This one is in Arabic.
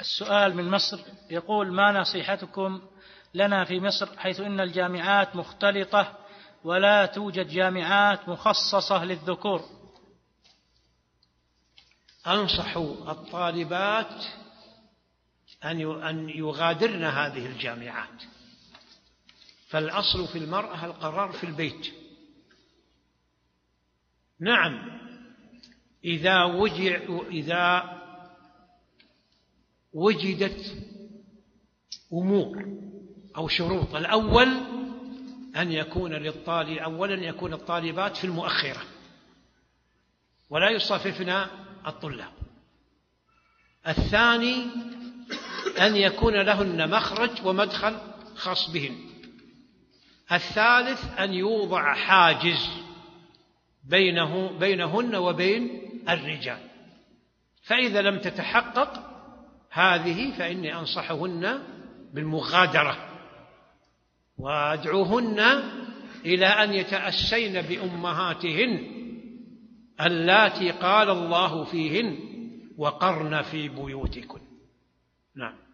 السؤال من مصر يقول: ما نصيحتكم لنا في مصر حيث إن الجامعات مختلطة ولا توجد جامعات مخصصة للذكور؟ أنصح الطالبات أن يغادرن هذه الجامعات، فالأصل في المرأة القرار في البيت. نعم، إذا وجدت أمور أو شروط. الأول أن يكون الطالبات في المؤخرة ولا يصاففن الطلاب. الثاني أن يكون لهن مخرج ومدخل خاص بهن. الثالث أن يوضع حاجز بينهن وبين الرجال. فإذا لم تتحقق هذه فإني أنصحهن بالمغادرة، وأدعوهن إلى أن يتأسين بأمهاتهن اللاتي قال الله فيهن: وقرن في بيوتكن. نعم.